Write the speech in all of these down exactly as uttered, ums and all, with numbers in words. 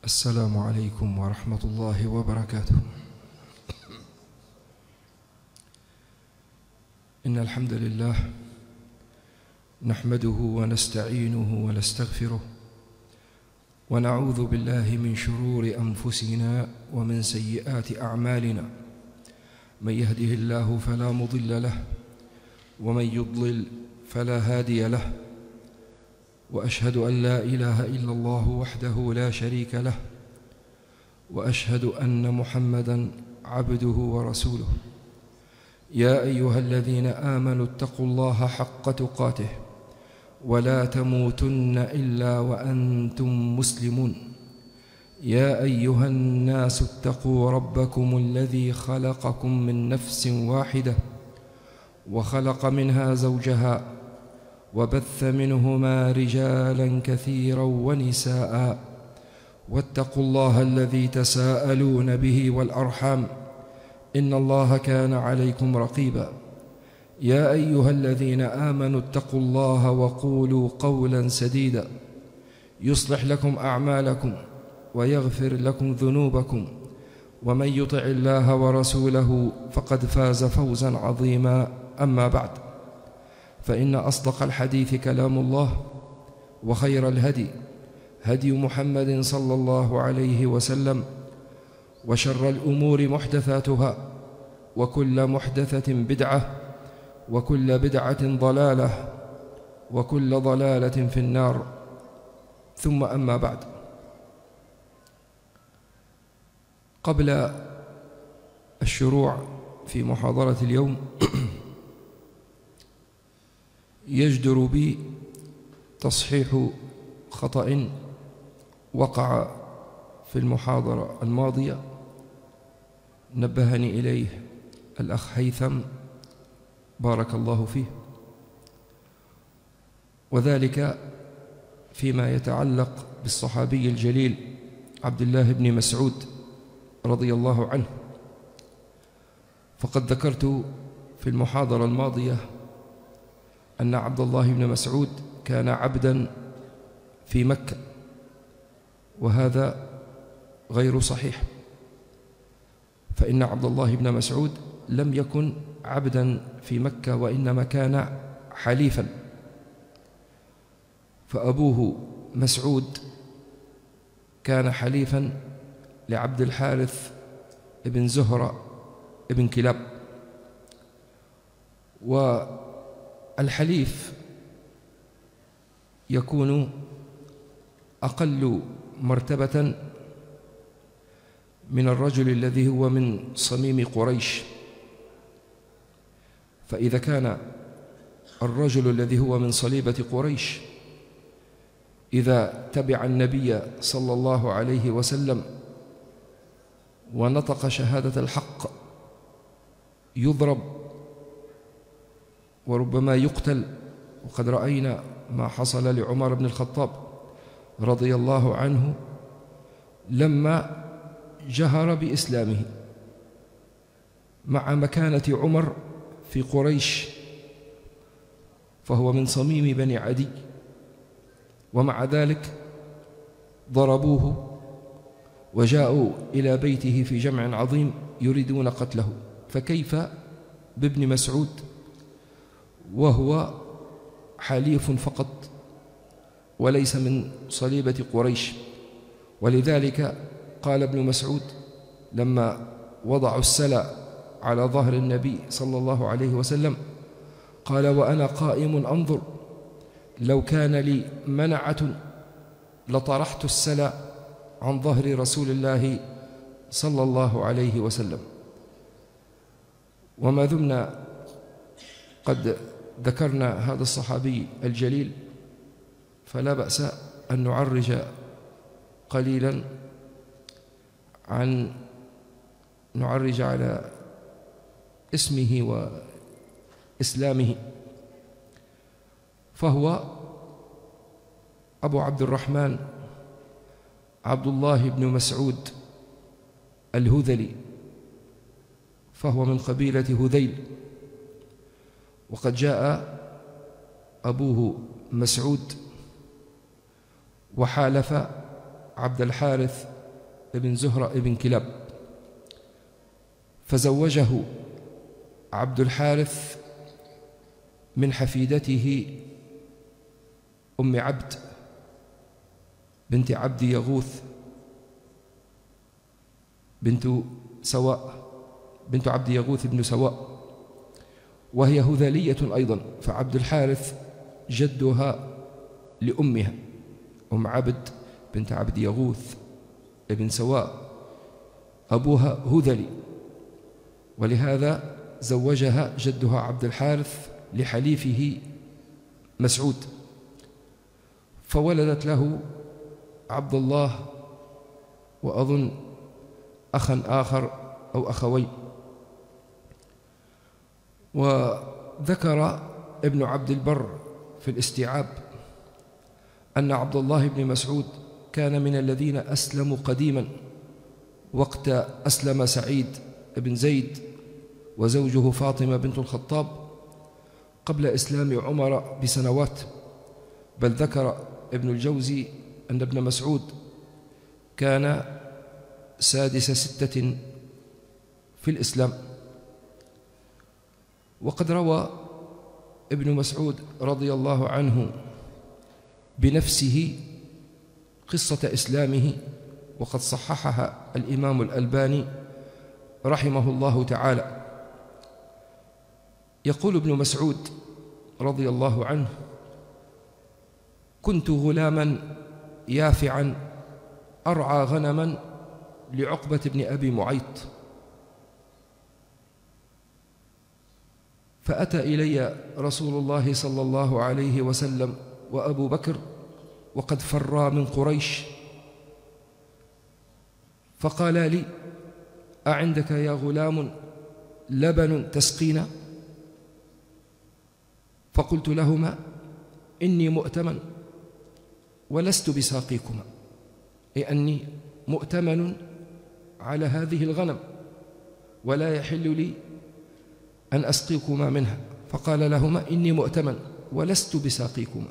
السلام عليكم ورحمة الله وبركاته. إن الحمد لله نحمده ونستعينه ونستغفره ونعوذ بالله من شرور أنفسنا ومن سيئات أعمالنا. من يهده الله فلا مضل له ومن يضلل فلا هادي له، وأشهد أن لا إله إلا الله وحده لا شريك له، وأشهد أن محمدًا عبده ورسوله. يا أيها الذين آمنوا اتقوا الله حق تقاته ولا تموتن إلا وأنتم مسلمون. يا أيها الناس اتقوا ربكم الذي خلقكم من نفس واحدة وخلق منها زوجها وبث منهما رجالا كثيرا ونساء، واتقوا الله الذي تساءلون به والأرحام إن الله كان عليكم رقيبا. يا أيها الذين آمنوا اتقوا الله وقولوا قولا سديدا يصلح لكم أعمالكم ويغفر لكم ذنوبكم، ومن يطع الله ورسوله فقد فاز فوزا عظيما. أما بعد، فإن أصدق الحديث كلام الله، وخير الهدي هدي محمد صلى الله عليه وسلم، وشر الأمور محدثاتها، وكل محدثة بدعة، وكل بدعة ضلالة، وكل ضلالة في النار. ثم أما بعد، قبل الشروع في محاضرة اليوم يجدر بي تصحيح خطأ وقع في المحاضرة الماضية نبهني إليه الأخ هيثم بارك الله فيه، وذلك فيما يتعلق بالصحابي الجليل عبد الله بن مسعود رضي الله عنه. فقد ذكرت في المحاضرة الماضية أن عبد الله بن مسعود كان عبدا في مكة، وهذا غير صحيح، فإن عبد الله بن مسعود لم يكن عبدا في مكة، وإنما كان حليفا. فأبوه مسعود كان حليفا لعبد الحارث ابن زهرة ابن كلاب. والحليف يكون أقل مرتبة من الرجل الذي هو من صميم قريش. فإذا كان الرجل الذي هو من صليبة قريش إذا تبع النبي صلى الله عليه وسلم ونطق شهادة الحق يضرب وربما يقتل. وقد رأينا ما حصل لعمر بن الخطاب رضي الله عنه لما جهر بإسلامه، مع مكانة عمر في قريش، فهو من صميم بني عدي، ومع ذلك ضربوه وجاءوا إلى بيته في جمع عظيم يريدون قتله. فكيف بابن مسعود وهو حليف فقط وليس من صليبة قريش؟ ولذلك قال ابن مسعود لما وضعوا السلى على ظهر النبي صلى الله عليه وسلم قال: وأنا قائم أنظر لو كان لي منعة لطرحت السلى عن ظهر رسول الله صلى الله عليه وسلم. وما دمنا قد ذكرنا هذا الصحابي الجليل فلا بأس أن نعرج قليلا عن نعرج على اسمه وإسلامه. فهو أبو عبد الرحمن عبد الله بن مسعود الهذلي، فهو من قبيلة هذيل. وقد جاء أبوه مسعود وحالف عبد الحارث ابن زهرة ابن كلاب، فزوجه عبد الحارث من حفيدته أم عبد بنت عبد يغوث بنت سواء بنت عبد يغوث بن سواء، وهي هذلية أيضا، فعبد الحارث جدها لأمها أم عبد بنت عبد يغوث ابن سواء، أبوها هذلي، ولهذا زوجها جدها عبد الحارث لحليفه مسعود، فولدت له عبد الله وأظن أخا آخر أو أخوين. وذكر ابن عبد البر في الاستيعاب أن عبد الله بن مسعود كان من الذين أسلموا قديما وقت أسلم سعيد بن زيد وزوجه فاطمة بنت الخطاب قبل إسلام عمر بسنوات، بل ذكر ابن الجوزي أن ابن مسعود كان سادس ستة في الإسلام. وقد روى ابن مسعود رضي الله عنه بنفسه قصة إسلامه، وقد صححها الإمام الألباني رحمه الله تعالى. يقول ابن مسعود رضي الله عنه: كنت غلاما يافعا أرعى غنما لعقبة بن أبي معيط، فأتى إلي رسول الله صلى الله عليه وسلم وأبو بكر وقد فرا من قريش، فقال لي: أعندك يا غلام لبن تسقينا؟ فقلت لهما: إني مؤتمن ولست بساقيكما، أي أني مؤتمن على هذه الغنم ولا يحل لي أن أسقيكما منها. فقال لهما: إني مؤتمن ولست بساقيكما.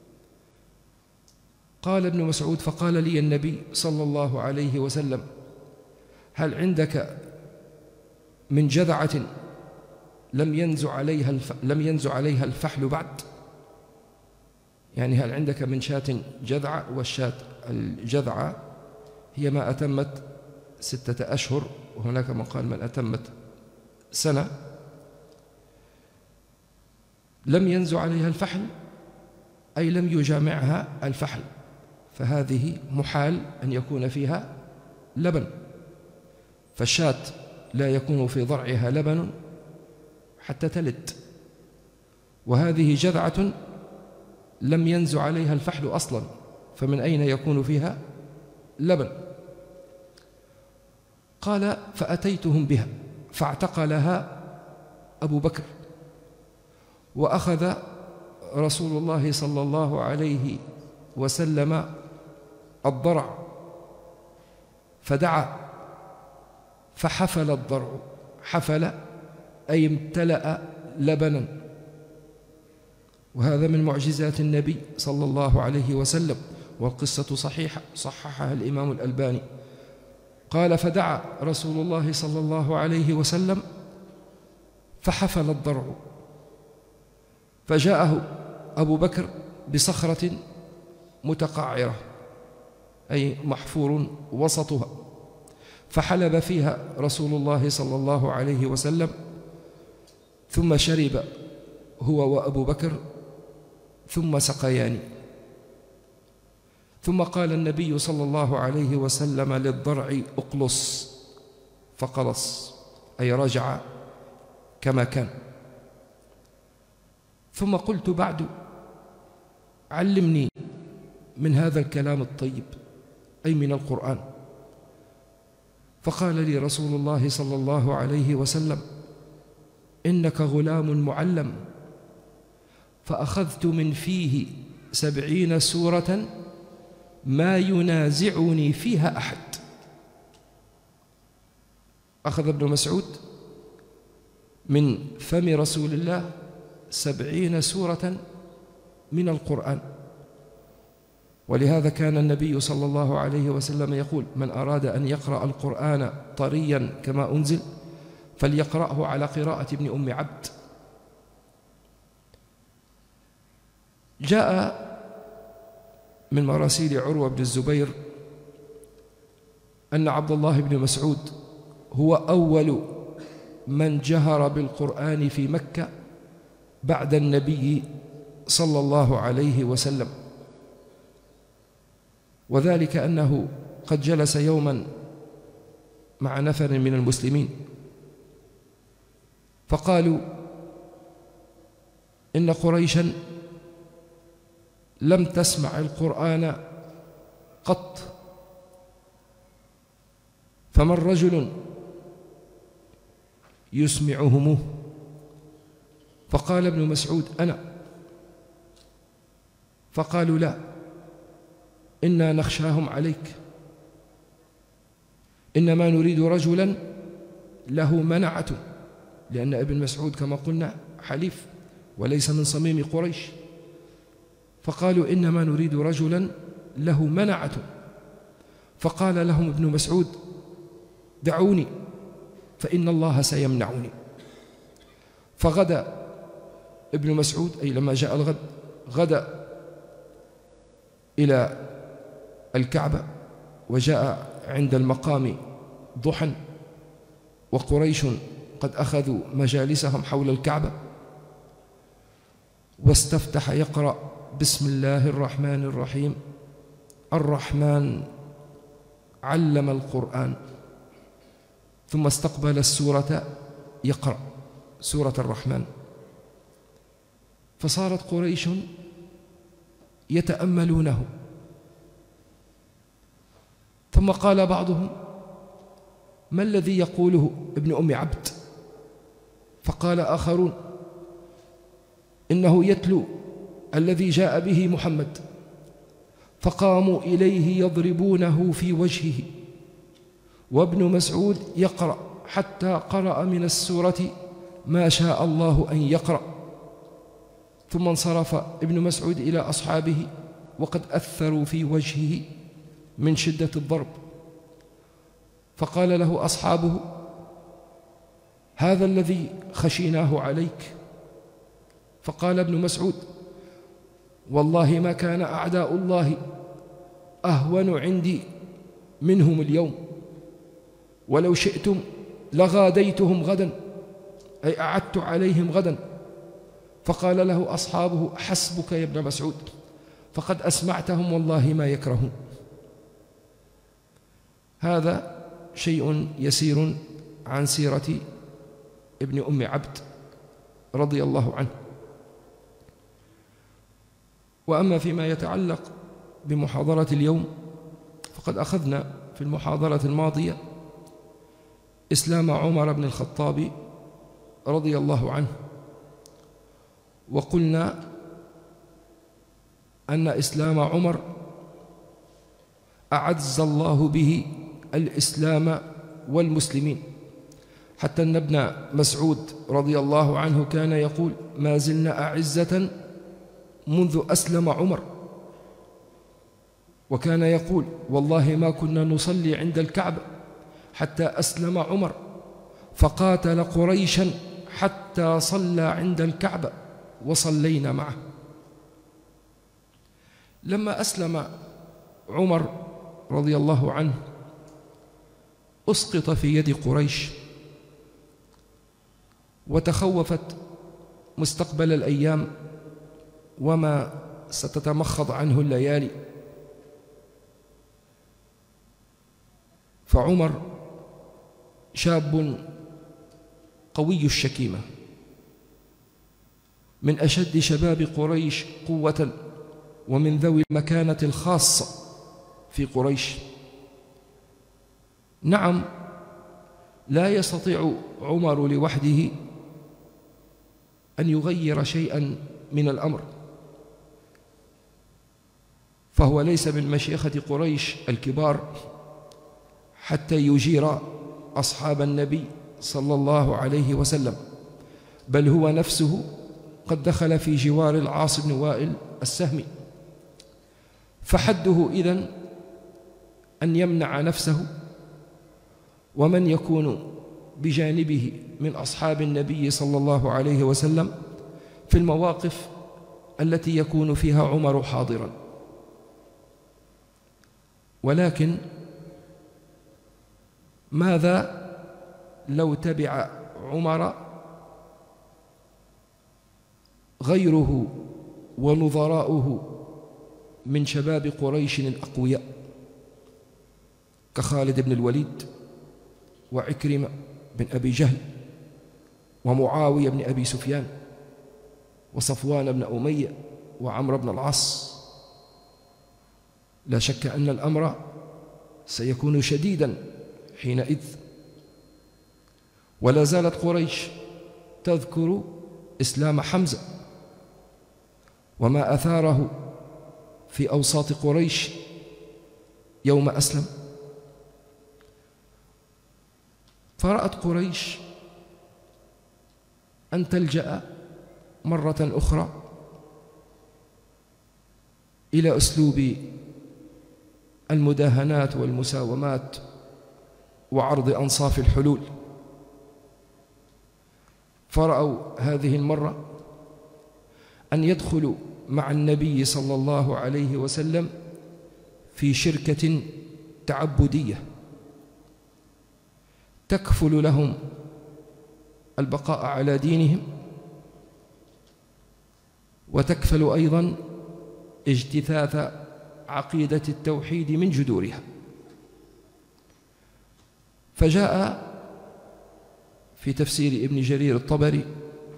قال ابن مسعود: فقال لي النبي صلى الله عليه وسلم: هل عندك من جذعة لم ينزع عليها الف... لم ينزع عليها الفحل بعد؟ يعني هل عندك من شاة جذعة؟ والشاة الجذعة هي ما أتمت ستة أشهر، وهناك من قال من أتمت سنة، لم ينزع عليها الفحل أي لم يجامعها الفحل، فهذه محال أن يكون فيها لبن، فالشاة لا يكون في ضرعها لبن حتى تلد، وهذه جذعة لم ينزع عليها الفحل أصلا، فمن أين يكون فيها لبن؟ قال: فأتيتهم بها فاعتقلها أبو بكر، وأخذ رسول الله صلى الله عليه وسلم الضرع فدعا فحفل الضرع، حفل أي امتلأ لبنا، وهذا من معجزات النبي صلى الله عليه وسلم، والقصة صحيحة صححها الإمام الألباني. قال: فدعا رسول الله صلى الله عليه وسلم فحفل الضرع، فجاءه أبو بكر بصخرة متقعرة أي محفور وسطها، فحلب فيها رسول الله صلى الله عليه وسلم، ثم شرب هو وأبو بكر، ثم سقياني. ثم قال النبي صلى الله عليه وسلم للضرع: اقلص، فقلص أي رجع كما كان. ثم قلت بعد: علمني من هذا الكلام الطيب أي من القرآن. فقال لي رسول الله صلى الله عليه وسلم: إنك غلام معلم. فأخذت من فيه سبعين سورة ما ينازعني فيها أحد. أخذ ابن مسعود من فم رسول الله سبعين سورة من القرآن، ولهذا كان النبي صلى الله عليه وسلم يقول: من أراد أن يقرأ القرآن طريا كما أنزل فليقرأه على قراءة ابن أم عبد. جاء من مراسيل عروة بن الزبير أن عبد الله بن مسعود هو أول من جهر بالقرآن في مكة بعد النبي صلى الله عليه وسلم، وذلك أنه قد جلس يوما مع نفر من المسلمين فقالوا: إن قريشا لم تسمع القرآن قط، فمن رجل يسمعهموه؟ فقال ابن مسعود: أنا. فقالوا: لا، إنا نخشاهم عليك، إنما نريد رجلا له منعة، لأن ابن مسعود كما قلنا حليف وليس من صميم قريش. فقالوا: إنما نريد رجلا له منعة. فقال لهم ابن مسعود: دعوني فإن الله سيمنعني. فغدا ابن مسعود، أي لما جاء الغد، غدا إلى الكعبة، وجاء عند المقام ضحى وقريش قد أخذوا مجالسهم حول الكعبة، واستفتح يقرأ: بسم الله الرحمن الرحيم، الرحمن علم القرآن، ثم استقبل السورة يقرأ سورة الرحمن. فصارت قريش يتأملونه، ثم قال بعضهم: ما الذي يقوله ابن أم عبد؟ فقال آخرون: إنه يتلو الذي جاء به محمد. فقاموا إليه يضربونه في وجهه، وابن مسعود يقرأ حتى قرأ من السورة ما شاء الله أن يقرأ، ثم انصرف ابن مسعود إلى أصحابه وقد أثروا في وجهه من شدة الضرب. فقال له أصحابه: هذا الذي خشيناه عليك. فقال ابن مسعود: والله ما كان أعداء الله أهون عندي منهم اليوم، ولو شئتم لغاديتهم غدا، أي أعدت عليهم غدا. فقال له أصحابه: حسبك يا ابن مسعود، فقد أسمعتهم والله ما يكرهون. هذا شيء يسير عن سيرة ابن أم عبد رضي الله عنه. وأما فيما يتعلق بمحاضرة اليوم، فقد أخذنا في المحاضرة الماضية إسلام عمر بن الخطاب رضي الله عنه، وقلنا أن إسلام عمر أعز الله به الإسلام والمسلمين، حتى أن ابن مسعود رضي الله عنه كان يقول: ما زلنا أعزة منذ أسلم عمر. وكان يقول: والله ما كنا نصلي عند الكعبة حتى أسلم عمر، فقاتل قريشا حتى صلى عند الكعبة وصلينا معه. لما أسلم عمر رضي الله عنه أسقط في يد قريش، وتخوفت مستقبل الأيام وما ستتمخض عنه الليالي. فعمر شاب قوي الشكيمة، من أشد شباب قريش قوة، ومن ذوي المكانة الخاصة في قريش. نعم، لا يستطيع عمر لوحده أن يغير شيئا من الأمر، فهو ليس من مشيخة قريش الكبار حتى يجير أصحاب النبي صلى الله عليه وسلم، بل هو نفسه قد دخل في جوار العاص بن وائل السهمي. فحده إذن أن يمنع نفسه ومن يكون بجانبه من أصحاب النبي صلى الله عليه وسلم في المواقف التي يكون فيها عمر حاضرا. ولكن ماذا لو تبع عمر غيره ونظراؤه من شباب قريش الأقوياء كخالد بن الوليد وعكرمة بن أبي جهل ومعاوية بن أبي سفيان وصفوان بن أمية وعمرو بن العاص؟ لا شك أن الأمر سيكون شديدا حينئذ. ولا زالت قريش تذكر إسلام حمزة وما أثاره في أوساط قريش يوم أسلم. فرأت قريش أن تلجأ مرة أخرى إلى أسلوب المداهنات والمساومات وعرض أنصاف الحلول. فرأوا هذه المرة أن يدخلوا مع النبي صلى الله عليه وسلم في شركة تعبدية تكفل لهم البقاء على دينهم وتكفل أيضا اجتثاث عقيدة التوحيد من جذورها. فجاء في تفسير ابن جرير الطبري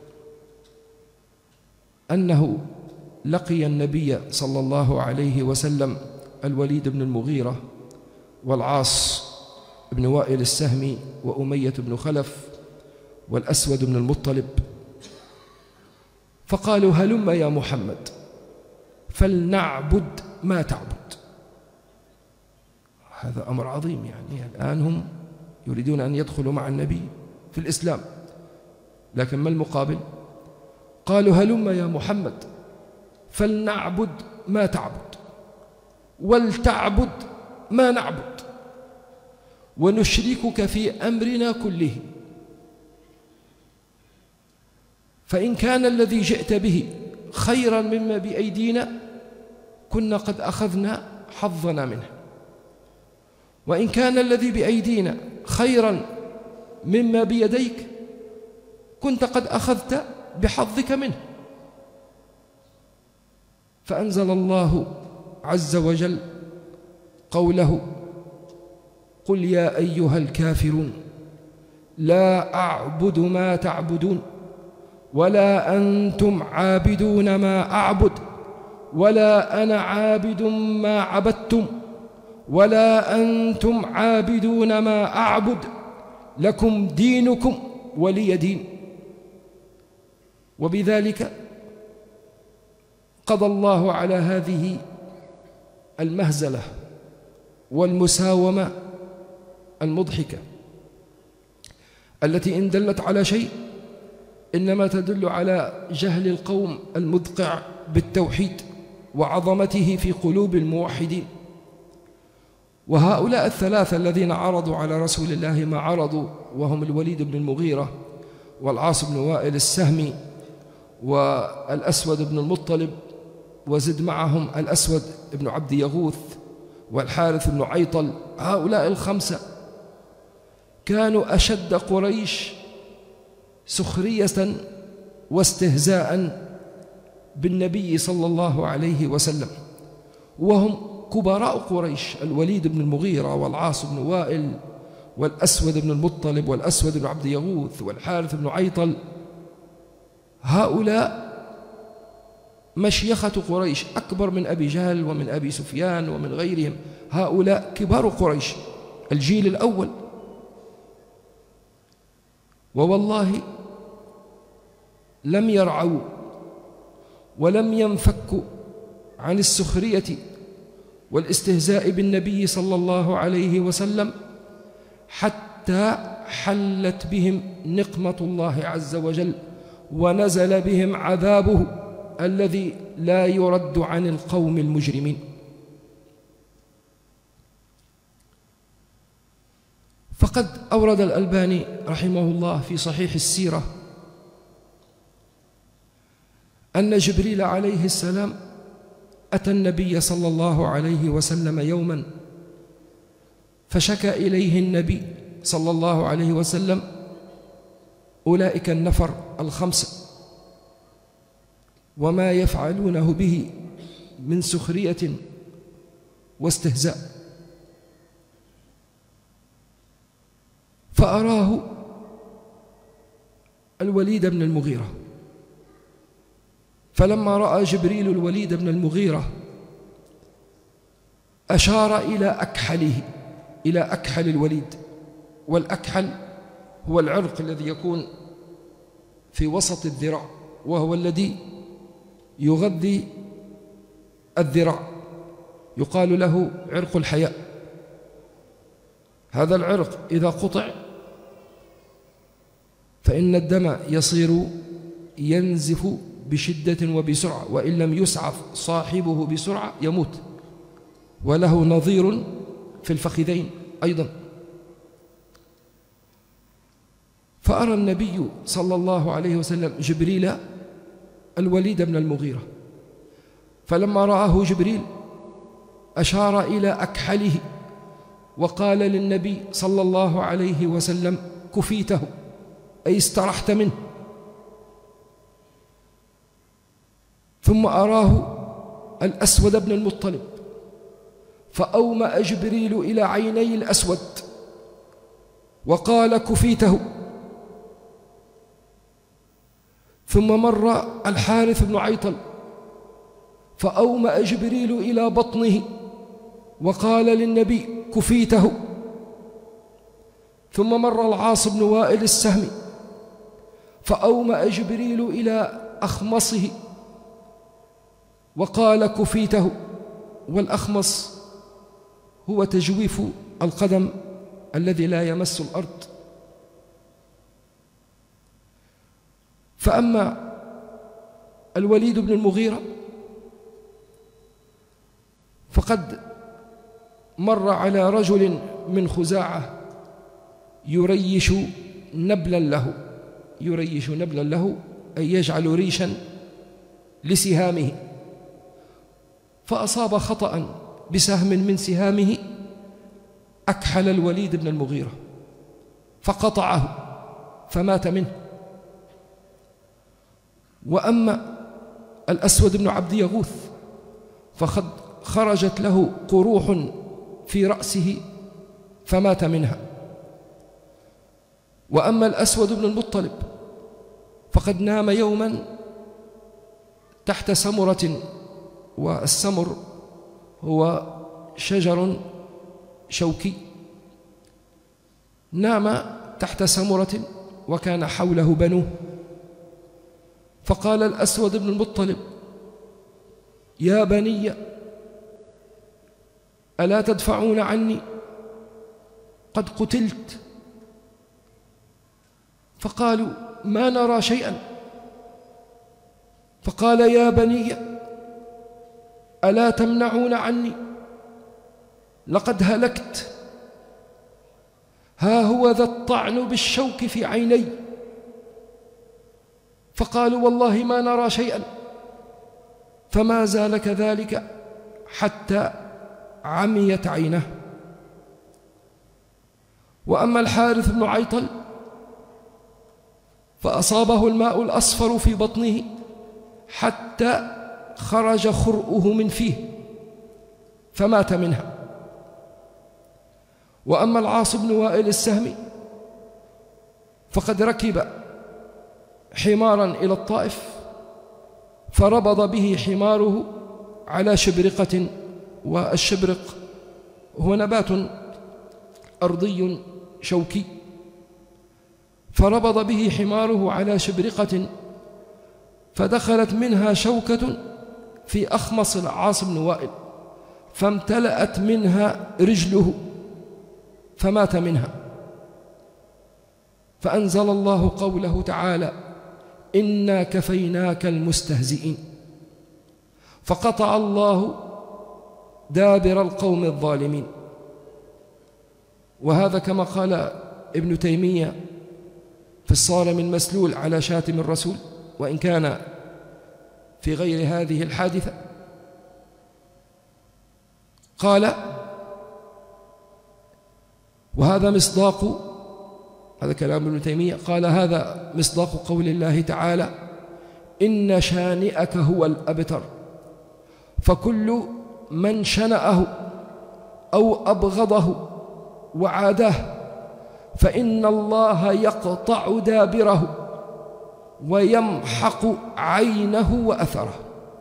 أنه لقي النبي صلى الله عليه وسلم الوليد بن المغيرة والعاص بن وائل السهمي وأمية بن خلف والأسود بن المطلب، فقالوا هلم يا محمد فلنعبد ما تعبد. هذا أمر عظيم، يعني الآن هم يريدون أن يدخلوا مع النبي في الإسلام، لكن ما المقابل؟ قالوا هلم يا محمد فلنعبد ما تعبد ولتعبد ما نعبد ونشركك في أمرنا كله، فإن كان الذي جئت به خيرا مما بأيدينا كنا قد أخذنا حظنا منه، وإن كان الذي بأيدينا خيرا مما بيديك كنت قد أخذت بحظك منه. فأنزل الله عز وجل قوله قل يا أيها الكافرون لا أعبد ما تعبدون ولا أنتم عابدون ما أعبد ولا أنا عابد ما عبدتم ولا أنتم عابدون ما أعبد لكم دينكم ولي دين. وبذلك قضى الله على هذه المهزلة والمساومة المضحكة التي إن دلت على شيء إنما تدل على جهل القوم المدقع بالتوحيد وعظمته في قلوب الموحدين. وهؤلاء الثلاثة الذين عرضوا على رسول الله ما عرضوا، وهم الوليد بن المغيرة والعاص بن وائل السهمي والأسود بن المطلب، وزد معهم الأسود بن عبد يغوث والحارث بن عيطل، هؤلاء الخمسة كانوا أشد قريش سخرية واستهزاء بالنبي صلى الله عليه وسلم، وهم كبراء قريش: الوليد بن المغيرة والعاص بن وائل والأسود بن المطلب والأسود بن عبد يغوث والحارث بن عيطل. هؤلاء مشيخة قريش أكبر من أبي جهل ومن أبي سفيان ومن غيرهم، هؤلاء كبار قريش الجيل الأول. ووالله لم يرعوا ولم ينفكوا عن السخرية والاستهزاء بالنبي صلى الله عليه وسلم حتى حلت بهم نقمة الله عز وجل ونزل بهم عذابه الذي لا يرد عن القوم المجرمين. فقد أورد الألباني رحمه الله في صحيح السيرة أن جبريل عليه السلام أتى النبي صلى الله عليه وسلم يوما، فشكى إليه النبي صلى الله عليه وسلم أولئك النفر الخمسة وما يفعلونه به من سخرية واستهزاء، فأراه الوليد بن المغيرة. فلما رأى جبريل الوليد بن المغيرة أشار إلى أكحله، إلى أكحل الوليد، والأكحل هو العرق الذي يكون في وسط الذراع، وهو الذي يغذي الذراع، يقال له عرق الحياء. هذا العرق إذا قطع فإن الدم يصير ينزف بشدة وبسرعة، وإن لم يسعف صاحبه بسرعة يموت، وله نظير في الفخذين أيضا. فأرى النبي صلى الله عليه وسلم جبريل الوليد بن المغيرة، فلما رآه جبريل أشار إلى أكحله وقال للنبي صلى الله عليه وسلم كفيته، أي استرحت منه. ثم أراه الأسود بن المطلب، فأومأ جبريل إلى عيني الأسود وقال كفيته. ثم مر الحارث بن عيطل، فأومأ جبريل إلى بطنه وقال للنبي كفيته. ثم مر العاص بن وائل السهمي، فأومأ جبريل إلى أخمصه وقال كفيته. والأخمص هو تجويف القدم الذي لا يمس الأرض. فأما الوليد بن المغيرة فقد مر على رجل من خزاعة يريش نبلا له، يريش نبلا له أي يجعل ريشا لسهامه، فأصاب خطأ بسهم من سهامه أكحل الوليد بن المغيرة فقطعه فمات منه. وأما الأسود بن عبد يغوث فقد خرجت له قروح في رأسه فمات منها. وأما الأسود بن المطلب فقد نام يوما تحت سمرة، والسمر هو شجر شوكي، نام تحت سمرة وكان حوله بنوه. فقال الأسود بن المطلب يا بني ألا تدفعون عني؟ قد قتلت. فقالوا ما نرى شيئا. فقال يا بني ألا تمنعون عني؟ لقد هلكت، ها هو ذا الطعن بالشوك في عيني. فقالوا والله ما نرى شيئا. فما زال كذلك حتى عميت عينه. وأما الحارث بن عيطل فأصابه الماء الأصفر في بطنه حتى خرج خرؤه من فيه فمات منها. وأما العاص بن وائل السهمي فقد ركب حمارا إلى الطائف فربض به حماره على شبرقة، والشبرق هو نبات أرضي شوكي، فربض به حماره على شبرقة فدخلت منها شوكة في أخمص العاص بن وائل فامتلأت منها رجله فمات منها. فأنزل الله قوله تعالى إنا كفيناك المستهزئين، فقطع الله دابر القوم الظالمين. وهذا كما قال ابن تيمية في الصارم المسلول على شاتم الرسول، وإن كان في غير هذه الحادثة، قال: وهذا مصداق، هذا كلام ابن تيمية، قال: هذا مصداق قول الله تعالى: إن شانئك هو الأبتر، فكل من شنأه أو أبغضه وعاداه فإن الله يقطع دابره ويمحق عينه وأثره.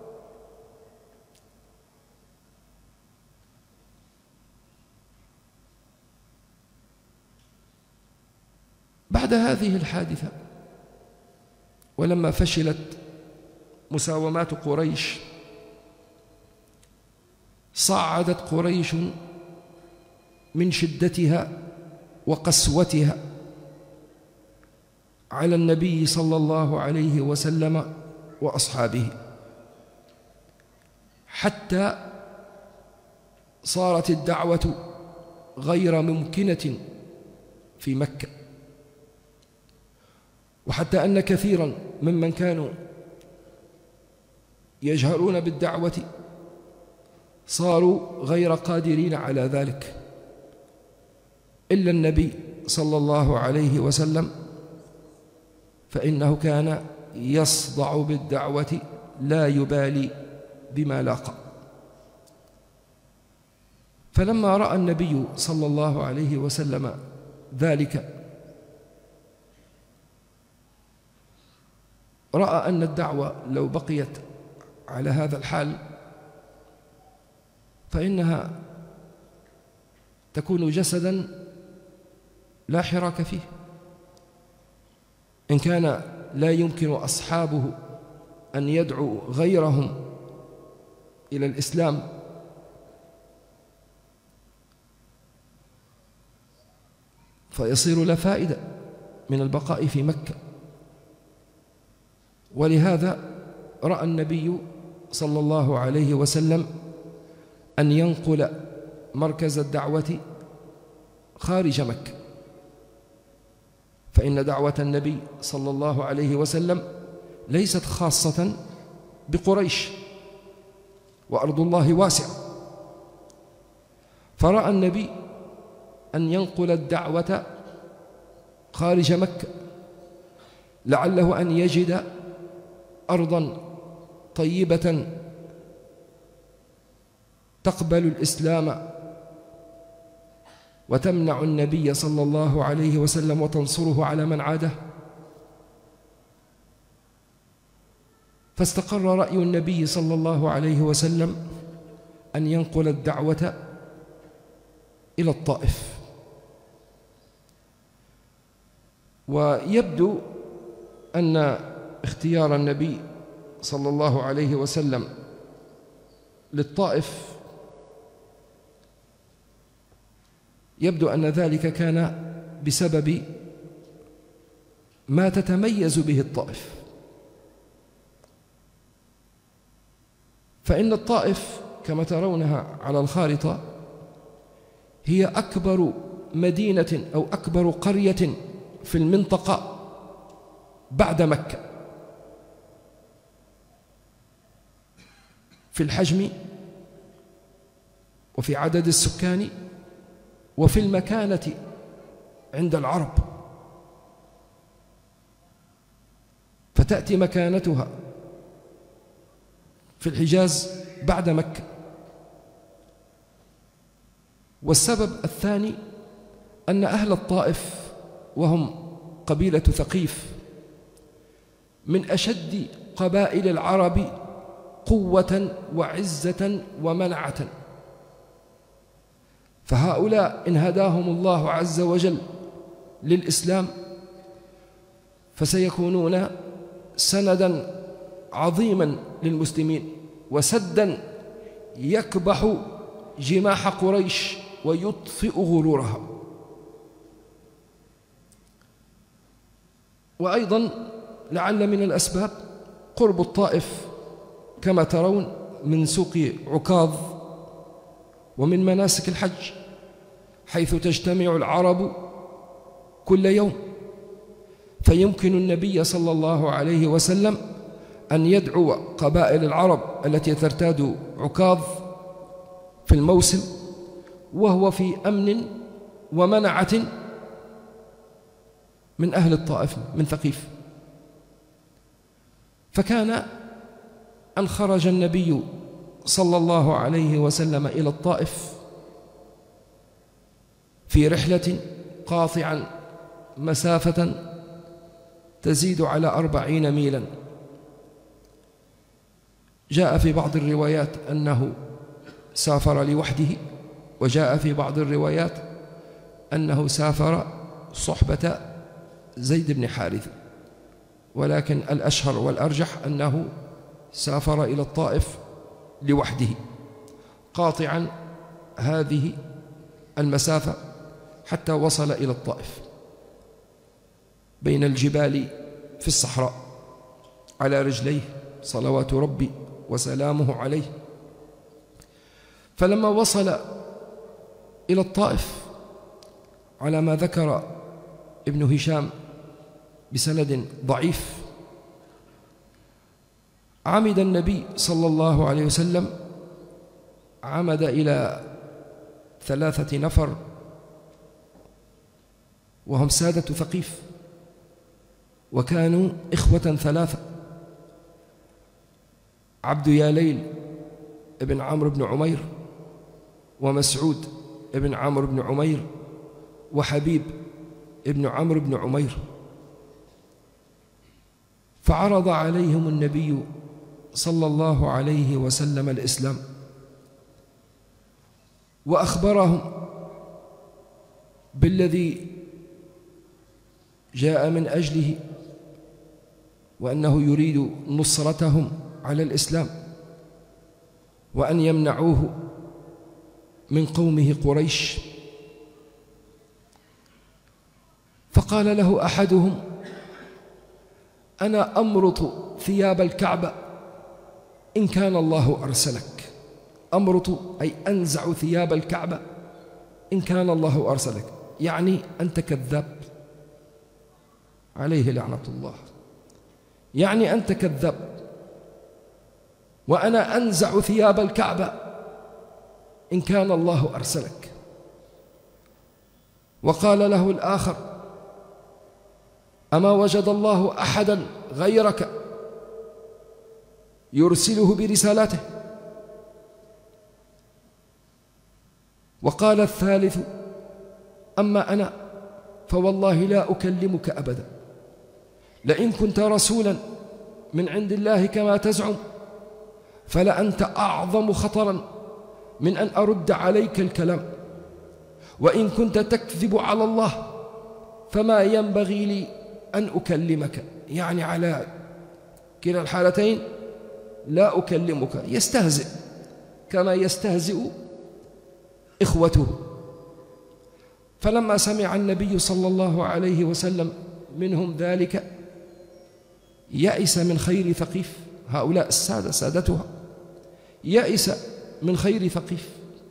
بعد هذه الحادثة، ولما فشلت مساومات قريش، صعدت قريش من شدتها وقسوتها على النبي صلى الله عليه وسلم وأصحابه، حتى صارت الدعوة غير ممكنة في مكة، وحتى أن كثيرا ممن كانوا يجهرون بالدعوة صاروا غير قادرين على ذلك، إلا النبي صلى الله عليه وسلم، فإنه كان يصدع بالدعوة لا يبالي بما لاقى. فلما رأى النبي صلى الله عليه وسلم ذلك، رأى أن الدعوة لو بقيت على هذا الحال فإنها تكون جسدا لا حراك فيه. إن كان لا يمكن أصحابه أن يدعوا غيرهم إلى الإسلام، فيصير لا فائدة من البقاء في مكة. ولهذا رأى النبي صلى الله عليه وسلم أن ينقل مركز الدعوة خارج مكة، فإن دعوة النبي صلى الله عليه وسلم ليست خاصة بقريش، وأرض الله واسعة. فرأى النبي أن ينقل الدعوة خارج مكة، لعله أن يجد أرضا طيبة تقبل الإسلام وتمنع النبي صلى الله عليه وسلم وتنصره على من عاده. فاستقر رأي النبي صلى الله عليه وسلم أن ينقل الدعوة إلى الطائف. ويبدو أن اختيار النبي صلى الله عليه وسلم للطائف، يبدو أن ذلك كان بسبب ما تتميز به الطائف. فإن الطائف كما ترونها على الخارطة هي أكبر مدينة أو أكبر قرية في المنطقة بعد مكة، في الحجم وفي عدد السكان وفي المكانة عند العرب. فتأتي مكانتها في الحجاز بعد مكة. والسبب الثاني أن أهل الطائف وهم قبيلة ثقيف من أشد قبائل العرب قوة وعزة ومنعة، فهؤلاء إن هداهم الله عز وجل للإسلام فسيكونون سندا عظيما للمسلمين وسدا يكبح جماح قريش ويطفئ غرورها. وأيضا لعل من الأسباب قرب الطائف كما ترون من سوق عكاظ ومن مناسك الحج، حيث تجتمع العرب كل يوم، فيمكن النبي صلى الله عليه وسلم أن يدعو قبائل العرب التي ترتاد عكاظ في الموسم وهو في أمن ومنعة من أهل الطائف من ثقيف. فكان أن خرج النبي صلى الله عليه وسلم إلى الطائف في رحلة قاطعا مسافة تزيد على أربعين ميلا. جاء في بعض الروايات أنه سافر لوحده، وجاء في بعض الروايات أنه سافر صحبة زيد بن حارثة، ولكن الأشهر والأرجح أنه سافر إلى الطائف لوحده قاطعا هذه المسافة حتى وصل إلى الطائف بين الجبال في الصحراء على رجليه صلوات ربي وسلامه عليه. فلما وصل إلى الطائف على ما ذكر ابن هشام بسند ضعيف، عمد النبي صلى الله عليه وسلم عمد إلى ثلاثة نفر وهم سادة ثقيف، وكانوا إخوة ثلاثة: عبد ياليل ابن عمرو بن عمير، ومسعود ابن عمرو بن عمير، وحبيب ابن عمرو بن عمير. فعرض عليهم النبي صلى الله عليه وسلم الإسلام، وأخبرهم بالذي جاء من أجله، وأنه يريد نصرتهم على الإسلام، وأن يمنعوه من قومه قريش. فقال له أحدهم: أنا أمرط ثياب الكعبة إن كان الله أرسلك. أمرط أي أنزع ثياب الكعبة إن كان الله أرسلك، يعني أنت كذاب، عليه لعنة الله، يعني أنت كذاب، وأنا أنزع ثياب الكعبة إن كان الله أرسلك. وقال له الآخر: أما وجد الله أحدا غيرك يرسله برسالته؟ وقال الثالث: أما أنا فوالله لا أكلمك أبدا، لئن كنت رسولا من عند الله كما تزعم فلأنت أعظم خطرا من أن أرد عليك الكلام، وإن كنت تكذب على الله فما ينبغي لي أن أكلمك، يعني على كلا الحالتين لا أكلمك. يستهزئ كما يستهزئ إخوته. فلما سمع النبي صلى الله عليه وسلم منهم ذلك يأس من خير ثقيف، هؤلاء السادة سادتها، يأس من خير ثقيف،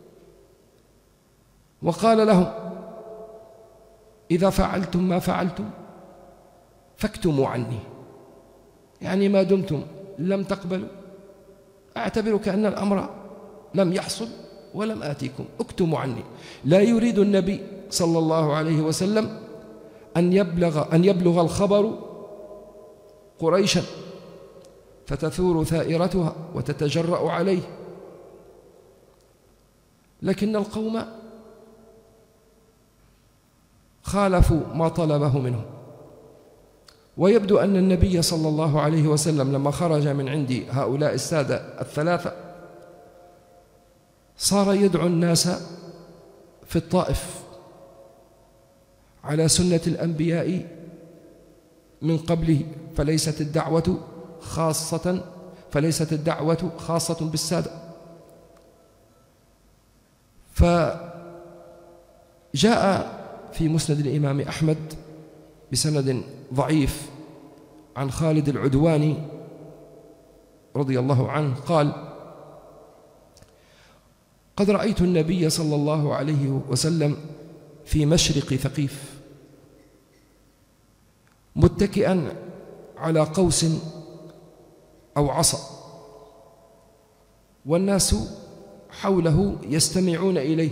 وقال لهم: إذا فعلتم ما فعلتم فاكتموا عني، يعني ما دمتم لم تقبلوا أعتبر كأن الأمر لم يحصل ولم آتيكم، اكتموا عني. لا يريد النبي صلى الله عليه وسلم أن يبلغ, أن يبلغ الخبر قريشا فتثور ثائرتها وتتجرأ عليه، لكن القوم خالفوا ما طلبه منهم. ويبدو أن النبي صلى الله عليه وسلم لما خرج من عند هؤلاء السادة الثلاثة صار يدعو الناس في الطائف على سنة الأنبياء من قبله، فليست الدعوة خاصة فليست الدعوة خاصة بالسادة. فجاء في مسند الإمام أحمد بسند ضعيف عن خالد العدواني رضي الله عنه قال: قد رأيت النبي صلى الله عليه وسلم في مشرق ثقيف متكئا على قوس أو عصا، والناس حوله يستمعون إليه،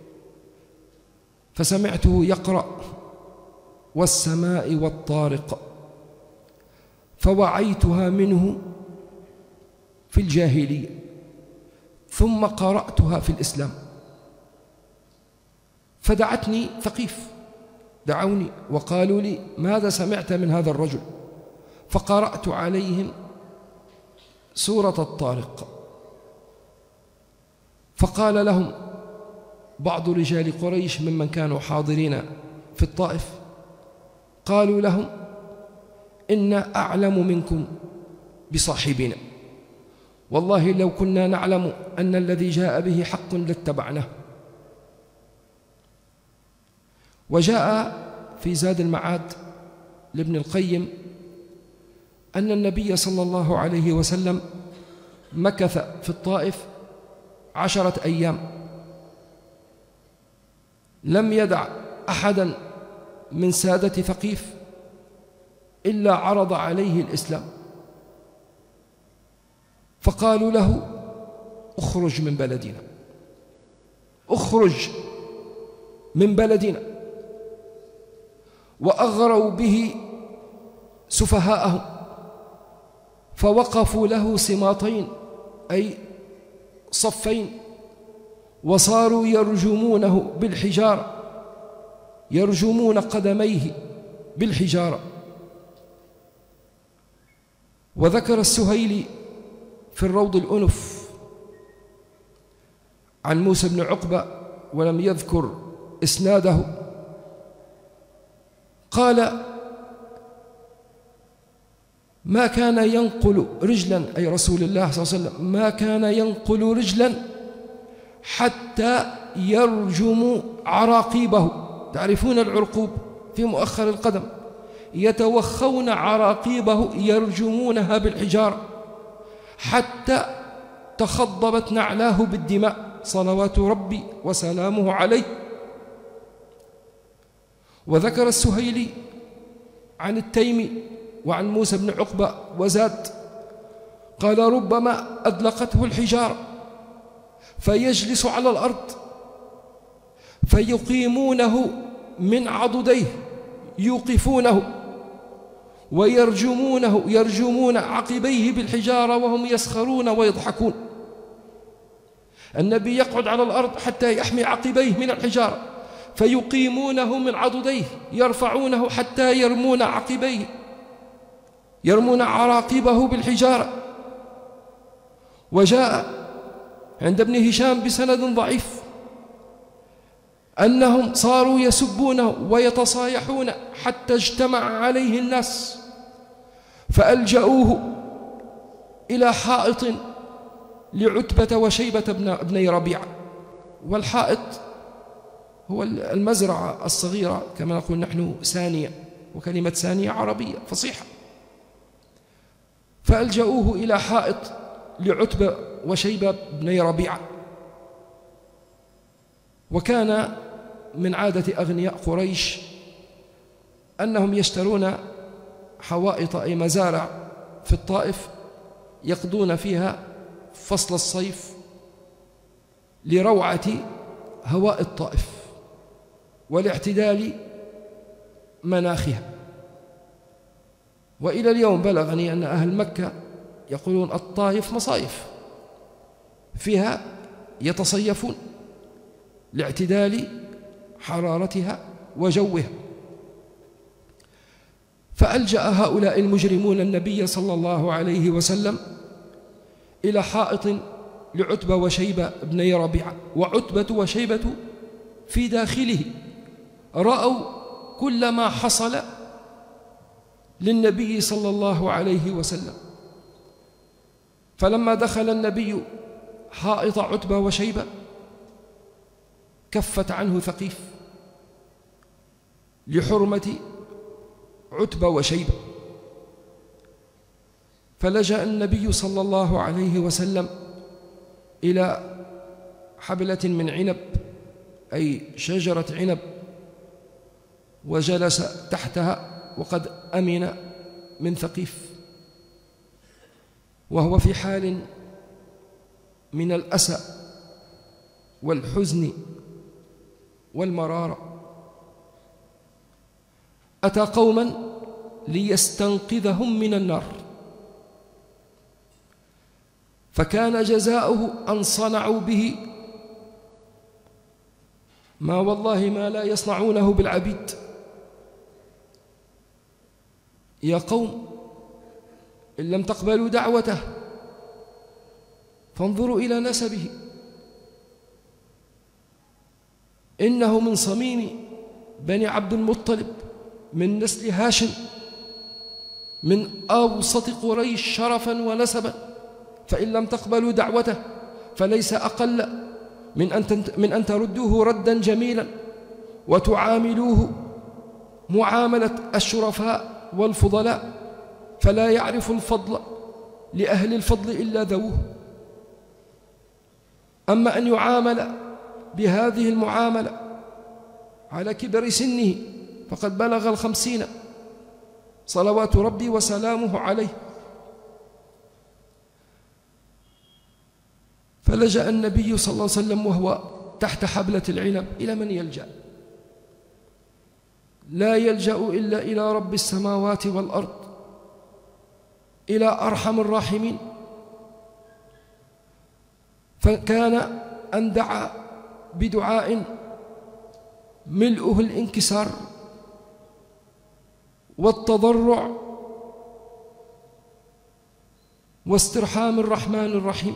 فسمعته يقرأ والسماء والطارق، فوعيتها منه في الجاهلية ثم قرأتها في الإسلام. فدعتني ثقيف، دعوني وقالوا لي ماذا سمعت من هذا الرجل؟ فقرأت عليهم سورة الطارق، فقال لهم بعض رجال قريش ممن كانوا حاضرين في الطائف، قالوا لهم إنا أعلم منكم بصاحبنا، والله لو كنا نعلم أن الذي جاء به حق لاتبعناه. وجاء في زاد المعاد لابن القيم أن النبي صلى الله عليه وسلم مكث في الطائف عشرة أيام، لم يدع أحدا من سادة ثقيف إلا عرض عليه الإسلام، فقالوا له اخرج من بلدنا، اخرج من بلدنا، وأغروا به سفهاءهم، فوقفوا له سماطين أي صفين، وصاروا يرجمونه بالحجارة، يرجمون قدميه بالحجارة. وذكر السهيلي في الروض الأنف عن موسى بن عقبة ولم يذكر إسناده، قال ما كان ينقل رجلا، أي رسول الله صلى الله عليه وسلم ما كان ينقل رجلا حتى يرجم عراقيبه. تعرفون العرقوب في مؤخر القدم، يتوخون عراقيبه يرجمونها بالحجارة حتى تخضبت نعلاه بالدماء صلوات ربي وسلامه عليه. وذكر السهيلي عن التيمي وعن موسى بن عقبة وزاد، قال ربما أدلقته الحجارة فيجلس على الأرض فيقيمونه من عضديه، يوقفونه ويرجمونه، يرجمون عقبيه بالحجارة وهم يسخرون ويضحكون. النبي يقعد على الأرض حتى يحمي عقبيه من الحجارة، فيقيمونه من عضديه، يرفعونه حتى يرمون عقبيه، يرمون عراقبه بالحجارة. وجاء عند ابن هشام بسند ضعيف أنهم صاروا يسبونه ويتصايحون حتى اجتمع عليه الناس، فألجأوه إلى حائط لعتبة وشيبة بني ربيعة. والحائط هو المزرعة الصغيرة كما نقول نحن سانية، وكلمة سانية عربية فصيحة. فألجأوه إلى حائط لعتبة وشيبة بني ربيعة. وكان من عادة أغنياء قريش أنهم يشترون حوائط أي مزارع في الطائف يقضون فيها فصل الصيف لروعة هواء الطائف ولاعتدال مناخها. وإلى اليوم بلغني أن أهل مكة يقولون الطائف مصايف فيها يتصيفون لاعتدال حرارتها وجوها. فألجأ هؤلاء المجرمون النبي صلى الله عليه وسلم إلى حائط لعتبة وشيبة بني ربيعة، وعتبة وشيبة في داخله رأوا كل ما حصل للنبي صلى الله عليه وسلم. فلما دخل النبي حائط عتبة وشيبة كفت عنه ثقيف لحرمة عتبة وشيبة، فلجأ النبي صلى الله عليه وسلم إلى حبلة من عنب أي شجرة عنب وجلس تحتها وقد أمن من ثقيف، وهو في حال من الأسى والحزن والمرارة. أتى قوما ليستنقذهم من النار، فكان جزاؤه أن صنعوا به ما والله ما لا يصنعونه بالعبيد. يا قوم إن لم تقبلوا دعوته فانظروا إلى نسبه، إنه من صميم بني عبد المطلب، من نسل هاشم، من أوسط قريش شرفا ونسبا، فإن لم تقبلوا دعوته فليس أقل من أن من أن تردوه ردا جميلا وتعاملوه معاملة الشرفاء والفضلاء، فلا يعرف الفضل لأهل الفضل إلا ذووه. أما أن يعامل بهذه المعاملة على كبر سنه فقد بلغ الخمسين صلوات ربي وسلامه عليه. فلجأ النبي صلى الله عليه وسلم وهو تحت حبلة العنب إلى من يلجأ؟ لا يلجأ إلا إلى رب السماوات والأرض، إلى أرحم الراحمين. فكان أن دعا بدعاء ملؤه الانكسار والتضرع واسترحام الرحمن الرحيم،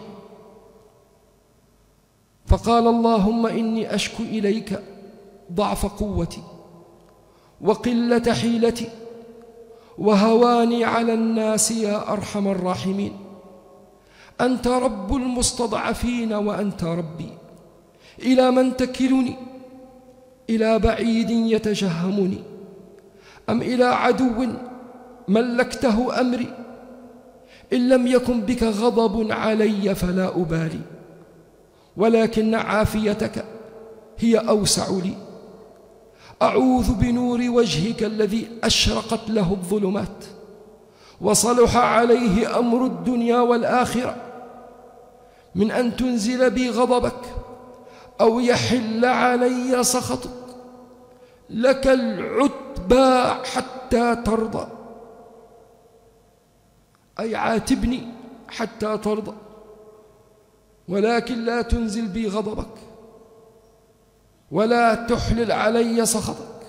فقال: اللهم إني أشكو إليك ضعف قوتي وقلة حيلتي وهواني على الناس يا أرحم الراحمين. أنت رب المستضعفين وأنت ربي، إلى من تكلني؟ إلى بعيد يتجهمني أم إلى عدو ملكته أمري؟ إن لم يكن بك غضب علي فلا أبالي، ولكن عافيتك هي أوسع لي. أعوذ بنور وجهك الذي أشرقت له الظلمات وصلح عليه أمر الدنيا والآخرة من أن تنزل بي غضبك أو يحل علي سخطك. لك العتبى حتى ترضى، أي عاتبني حتى ترضى، ولكن لا تنزل بي غضبك ولا تحلل علي سخطك.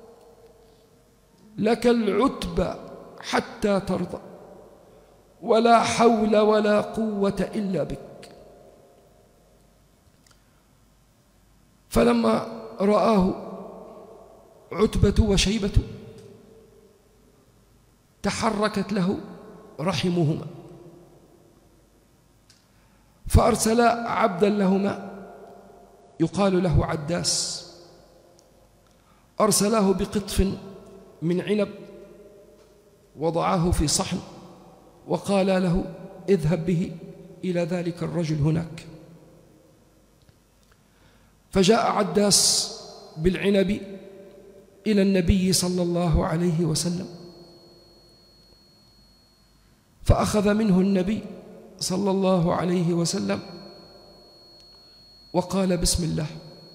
لك العتبى حتى ترضى، ولا حول ولا قوة إلا بك. فلما رآه عتبة وشيبة تحركت له رحمهما، فأرسلا عبدا لهما يقال له عداس، أرسلاه بقطف من عنب وضعه في صحن وقال له: اذهب به إلى ذلك الرجل هناك. فجاء عداس بالعنب إلى النبي صلى الله عليه وسلم، فأخذ منه النبي صلى الله عليه وسلم وقال: بسم الله.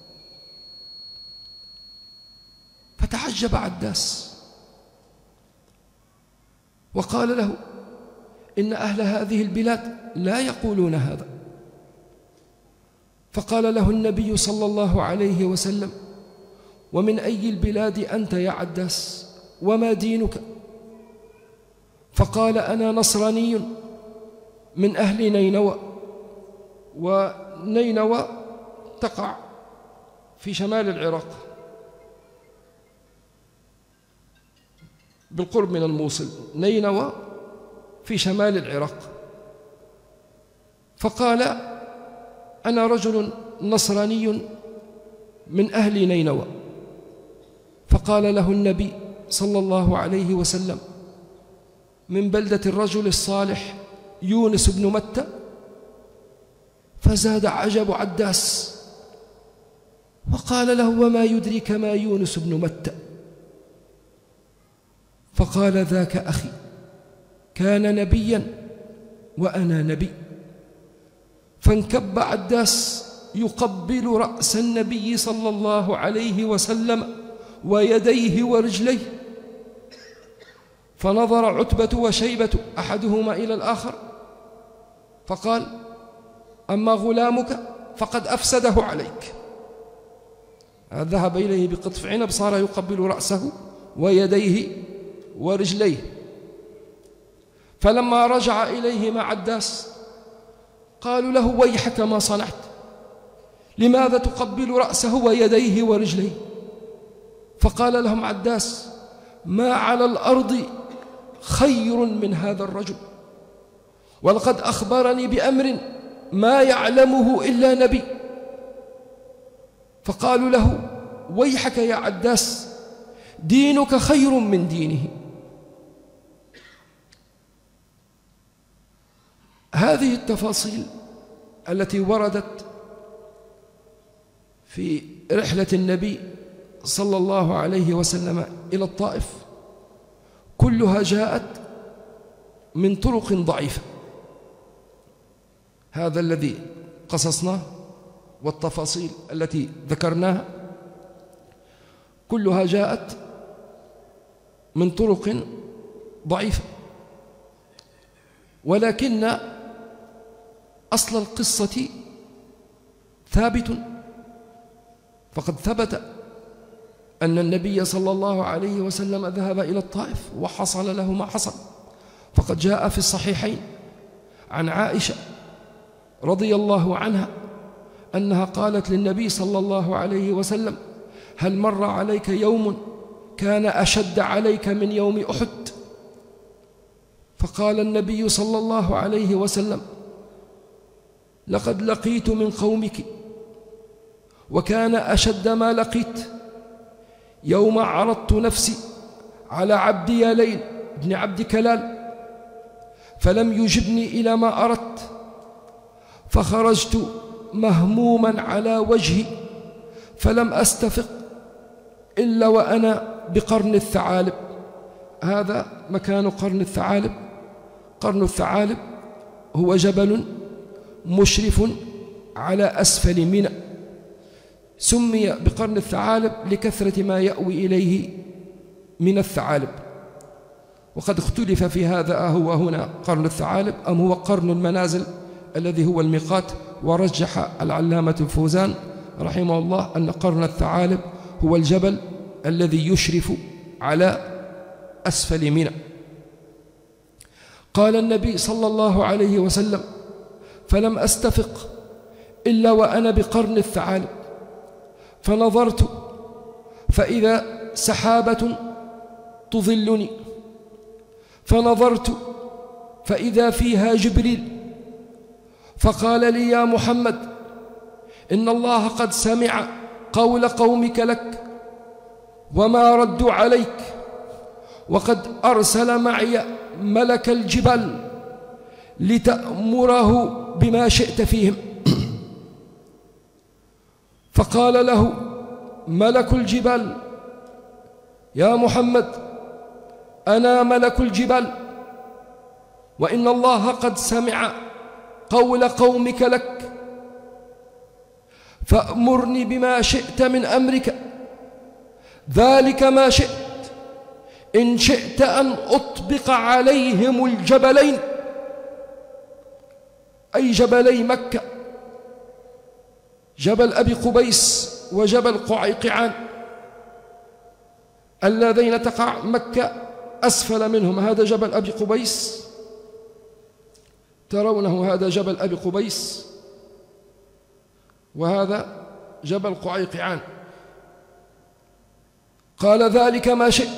فتعجب عداس وقال له: إن أهل هذه البلاد لا يقولون هذا. فقال له النبي صلى الله عليه وسلم: ومن أي البلاد أنت يا عداس؟ وما دينك؟ فقال: أنا نصراني من أهل نينوى، ونينوى تقع في شمال العراق بالقرب من الموصل. نينوى في شمال العراق. فقال: أنا رجل نصراني من أهل نينوى. فقال له النبي صلى الله عليه وسلم: من بلدة الرجل الصالح يونس بن متى. فزاد عجب عداس وقال له: وما يدريك ما يونس بن متى؟ فقال ذاك أخي كان نبيا وأنا نبي. فانكب عداس يقبل رأس النبي صلى الله عليه وسلم ويديه ورجليه، فنظر عتبة وشيبة أحدهما إلى الآخر فقال: أما غلامك فقد أفسده عليك. ذهب إليه بقطف عنب، صار يقبل رأسه ويديه ورجليه. فلما رجع إليهما عداس قالوا له: ويحك ما صنعت، لماذا تقبل رأسه ويديه ورجليه؟ فقال لهم عداس: ما على الأرض خير من هذا الرجل، ولقد أخبرني بأمر ما يعلمه إلا نبي. فقالوا له: ويحك يا عداس، دينك خير من دينه. هذه التفاصيل التي وردت في رحلة النبي صلى الله عليه وسلم إلى الطائف كلها جاءت من طرق ضعيفة. هذا الذي قصصناه والتفاصيل التي ذكرناها كلها جاءت من طرق ضعيفة، ولكن أصل القصة ثابت. فقد ثبت أن النبي صلى الله عليه وسلم ذهب إلى الطائف وحصل له ما حصل. فقد جاء في الصحيحين عن عائشة رضي الله عنها أنها قالت للنبي صلى الله عليه وسلم: هل مر عليك يوم كان أشد عليك من يوم أحد؟ فقال النبي صلى الله عليه وسلم: لقد لقيت من قومك، وكان أشد ما لقيت يوم عرضت نفسي على عبد ياليل بن عبد كلال فلم يجبني إلى ما أردت، فخرجت مهموما على وجهي فلم أستفق إلا وأنا بقرن الثعالب. هذا مكان قرن الثعالب. قرن الثعالب هو جبل مشرف على أسفل منى، سمي بقرن الثعالب لكثرة ما يأوي إليه من الثعالب. وقد اختلف في هذا: أهو هنا قرن الثعالب أم هو قرن المنازل الذي هو الميقات؟ ورجح العلامة الفوزان رحمه الله أن قرن الثعالب هو الجبل الذي يشرف على أسفل منى. قال النبي صلى الله عليه وسلم: فلم أستفق إلا وأنا بقرن الثعالب، فنظرت فإذا سحابة تظلني، فنظرت فإذا فيها جبريل، فقال لي: يا محمد، إن الله قد سمع قول قومك لك وما ردوا عليك، وقد أرسل معي ملك الجبال لتأمره بما شئت فيهم. فقال له ملك الجبال: يا محمد، أنا ملك الجبال، وإن الله قد سمع قول قومك لك، فأمرني بما شئت من أمرك، ذلك ما شئت، إن شئت أن أطبق عليهم الجبلين، أي جبلي مكة، جبل أبي قبيس وجبل قعيقعان، اللذين تقع مكة أسفل منهم. هذا جبل أبي قبيس، ترونه، هذا جبل أبي قبيس، وهذا جبل قعيقعان. قال: ذلك ما شئت،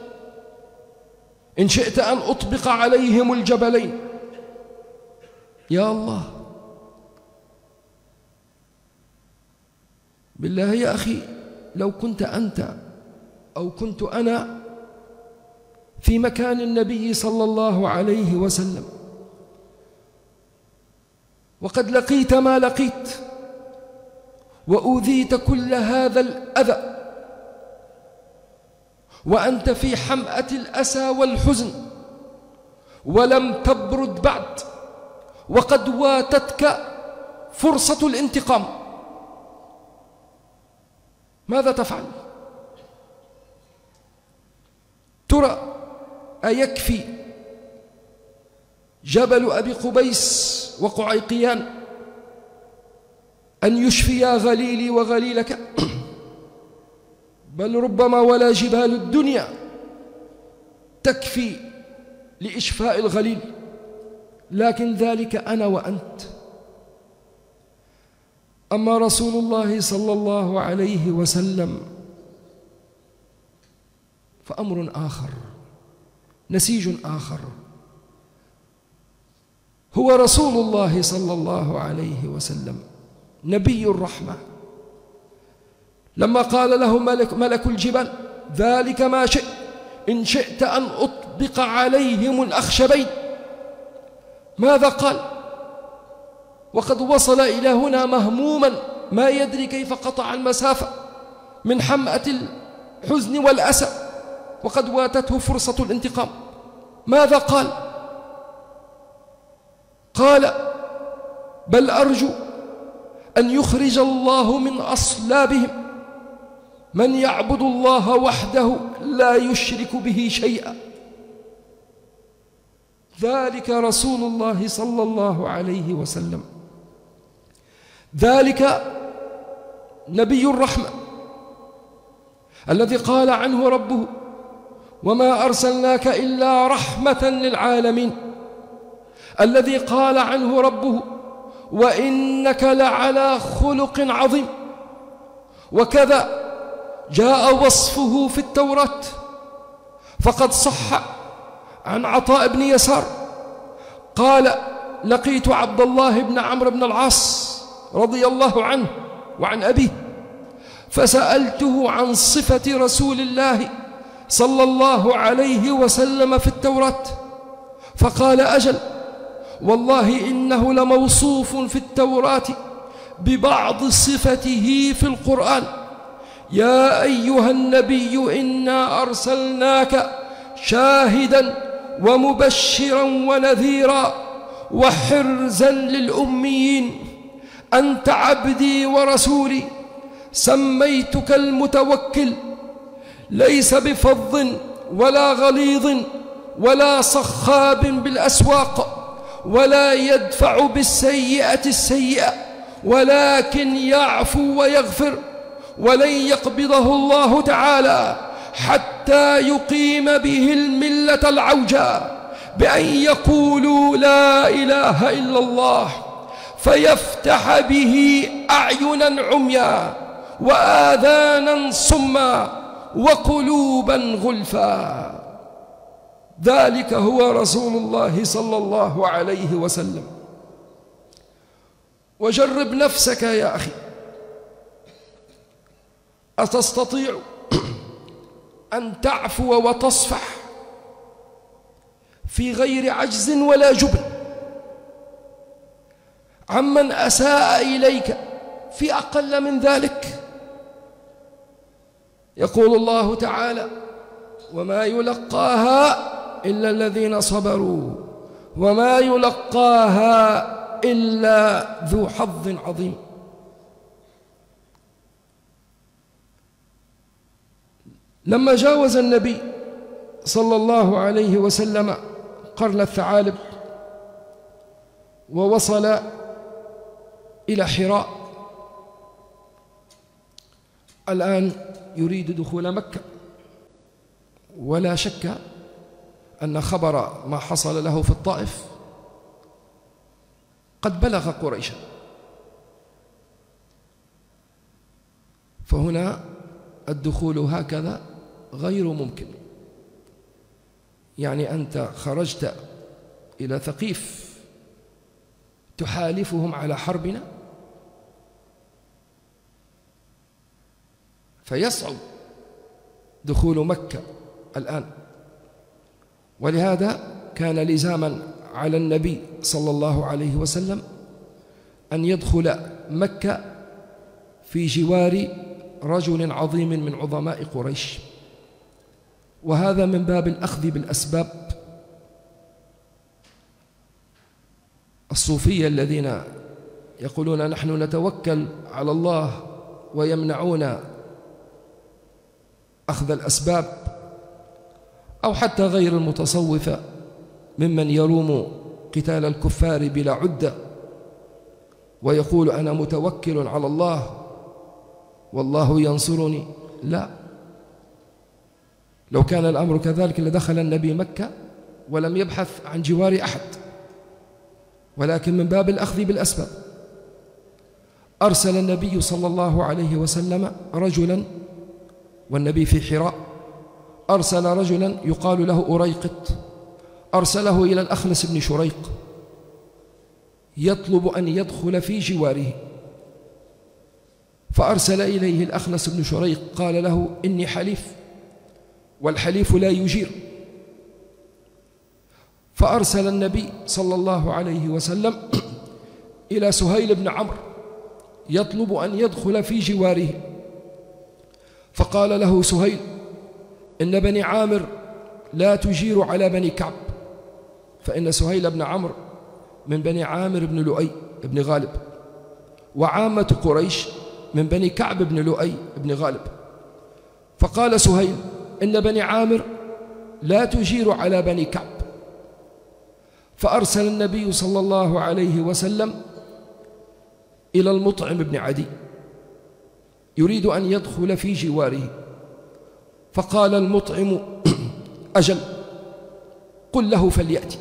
إن شئت أن أطبق عليهم الجبلين. يا الله، بالله يا أخي، لو كنت أنت أو كنت أنا في مكان النبي صلى الله عليه وسلم وقد لقيت ما لقيت وأوذيت كل هذا الأذى وأنت في حمأة الأسى والحزن ولم تبرد بعد، وقد واتتك فرصة الانتقام، ماذا تفعل؟ ترى أيكفي جبل أبي قبيس وقعيقيان أن يشفيا غليلي وغليلك؟ بل ربما ولا جبال الدنيا تكفي لإشفاء الغليل، لكن ذلك أنا وأنت. أما رسول الله صلى الله عليه وسلم فأمر آخر، نسيج آخر. هو رسول الله صلى الله عليه وسلم نبي الرحمة. لما قال له ملك, ملك الجبال ذلك ما شئت إن شئت أن أطبق عليهم الأخشبين، ماذا قال؟ وقد وصل إلى هنا مهموما ما يدري كيف قطع المسافة من حمأة الحزن والأسى، وقد واتته فرصة الانتقام. ماذا قال؟ قال بل أرجو أن يخرج الله من أصلابهم من يعبد الله وحده لا يشرك به شيئا. ذلك رسول الله صلى الله عليه وسلم، ذلك نبي الرحمة الذي قال عنه ربه وما أرسلناك إلا رحمة للعالمين، الذي قال عنه ربه وإنك لعلى خلق عظيم. وكذا جاء وصفه في التوراة، فقد صح عن عطاء بن يسار قال لقيت عبد الله بن عمرو بن العاص رضي الله عنه وعن أبيه فسألته عن صفة رسول الله صلى الله عليه وسلم في التوراة، فقال أجل والله إنه لموصوف في التوراة ببعض صفته في القرآن. يا أيها النبي إنا أرسلناك شاهدا ومبشرا ونذيرا وحرزا للأميين، أنت عبدي ورسولي سميتك المتوكل، ليس بفظ ولا غليظ ولا صخاب بالأسواق ولا يدفع بالسيئة السيئة ولكن يعفو ويغفر، ولن يقبضه الله تعالى حتى يقيم به الملة العوجا بأن يقولوا لا إله إلا الله فيفتح به أعينا عميا وآذانا صما وقلوبا غلفا. ذلك هو رسول الله صلى الله عليه وسلم. وجرب نفسك يا أخي، أتستطيع أن تعفو وتصفح في غير عجز ولا جبن عمن أساء إليك في أقل من ذلك؟ يقول الله تعالى وما يلقاها إلا الذين صبروا وما يلقاها إلا ذو حظ عظيم. لما جاوز النبي صلى الله عليه وسلم قرن الثعالب ووصل إلى حراء، الآن يريد دخول مكة، ولا شك أن خبر ما حصل له في الطائف قد بلغ قريشا، فهنا الدخول هكذا غير ممكن. يعني أنت خرجت إلى ثقيف تحالفهم على حربنا، فيصعب دخول مكة الآن. ولهذا كان لزاما على النبي صلى الله عليه وسلم أن يدخل مكة في جوار رجل عظيم من عظماء قريش. وهذا من باب الأخذ بالأسباب. الصوفية الذين يقولون نحن نتوكل على الله ويمنعون أخذ الأسباب، أو حتى غير المتصوفة ممن يروم قتال الكفار بلا عدة ويقول أنا متوكل على الله والله ينصرني. لا، لو كان الأمر كذلك لدخل النبي مكة ولم يبحث عن جوار أحد، ولكن من باب الأخذ بالأسباب. أرسل النبي صلى الله عليه وسلم رجلا، والنبي في حراء، أرسل رجلا يقال له أريقط، أرسله إلى الأخنس بن شريق يطلب أن يدخل في جواره، فأرسل إليه الأخنس بن شريق قال له إني حليف والحليف لا يجير. فأرسل النبي صلى الله عليه وسلم إلى سهيل بن عمرو يطلب أن يدخل في جواره، فقال له سهيل إن بني عامر لا تجير على بني كعب، فإن سهيل بن عمرو من بني عامر بن لؤي بن غالب، وعامة قريش من بني كعب بن لؤي بن غالب. فقال سهيل إن بني عامر لا تجير على بني كعب، فأرسل النبي صلى الله عليه وسلم إلى المطعم بن عدي يريد أن يدخل في جواره، فقال المطعم أجل قل له فليأتي.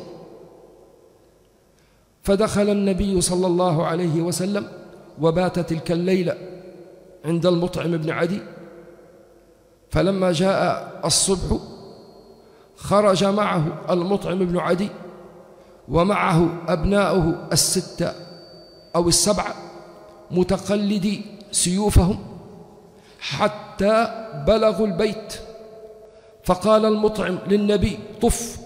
فدخل النبي صلى الله عليه وسلم وبات تلك الليلة عند المطعم بن عدي. فلما جاء الصبح خرج معه المطعم بن عدي ومعه أبناؤه الستة أو السبعة متقلدي سيوفهم حتى بلغوا البيت. فقال المطعم للنبي طف،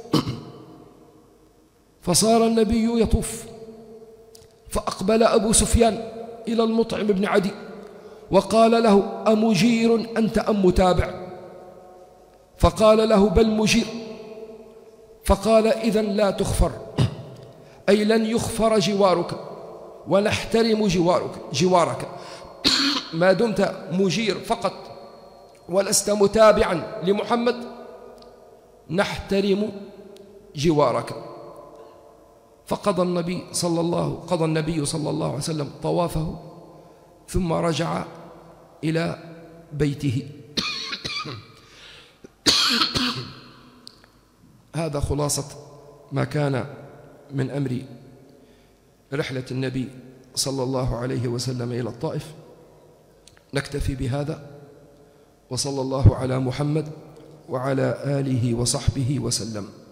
فصار النبي يطوف. فأقبل أبو سفيان إلى المطعم بن عدي وقال له أمجير أنت أم متابع؟ فقال له بل مجير. فقال إذن لا تخفر، أي لن يخفر جوارك ونحترم جوارك, جوارك ما دمت مجير فقط ولست متابعا لمحمد نحترم جوارك. فقضى النبي صلى الله قضى النبي صلى الله عليه وسلم طوافه ثم رجع إلى بيته. هذا خلاصة ما كان من أمر رحلة النبي صلى الله عليه وسلم إلى الطائف. نكتفي بهذا، وصلى الله على محمد وعلى آله وصحبه وسلم.